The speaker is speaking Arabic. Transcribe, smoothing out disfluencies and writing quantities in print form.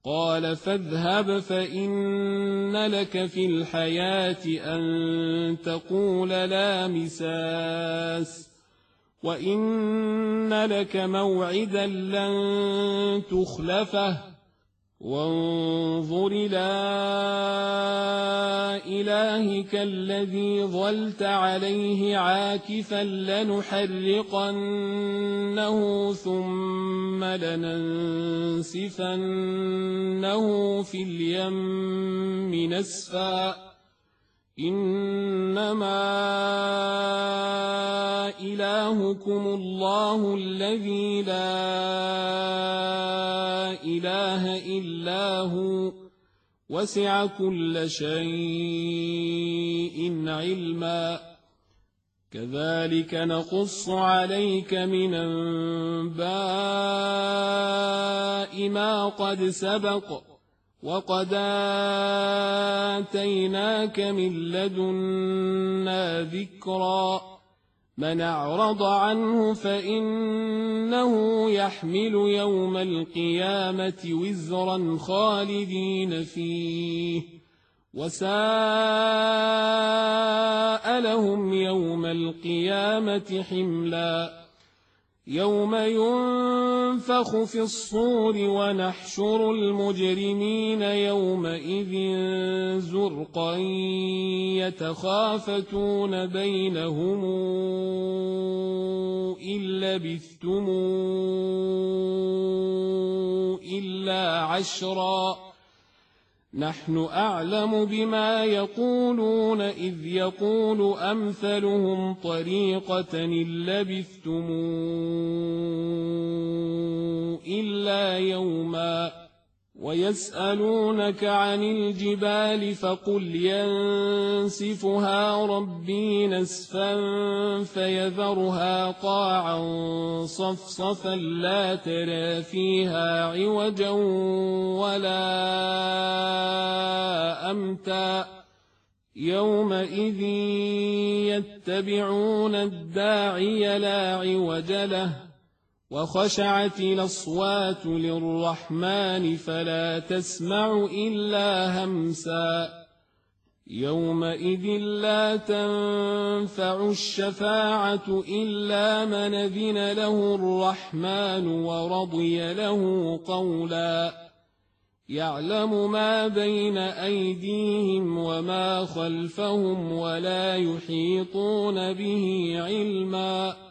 قال فاذهب فإن لك في الحياة أن تقول لا مساس وإن لك موعدا لن تخلفه وانظر إلى إلهك الذي ظلت عليه عاكفا لنحرقنه ثم لننسفنه في اليم نسفا إنما إلهكم الله الذي لا إله إلا هو وسع كل شيء علما كذلك نقص عليك من أنباء ما قد سبق وقد آتيناك من لدنا ذكرا من أعرض عنه فإنه يحمل يوم القيامة وزرا خالدين فيه وساء لهم يوم القيامة حملا يوم ينفخ في الصور ونحشر المجرمين يومئذ زرقا يتخافتون بينهم إن لبثتم إلا عشرا نحن أعلم بما يقولون إذ يقول أمثلهم طريقة إن لبثتم إلا يوما ويسألونك عن الجبال فقل ينسفها ربي نسفا فيذرها قاعا صفصفا لا ترى فيها عوجا ولا أمتا يومئذ يتبعون الداعي لا عوج له وخشعت الأصوات للرحمن فلا تسمع إلا همسا يومئذ لا تنفع الشفاعة إلا من أذن له الرحمن ورضي له قولا يعلم ما بين أيديهم وما خلفهم ولا يحيطون به علما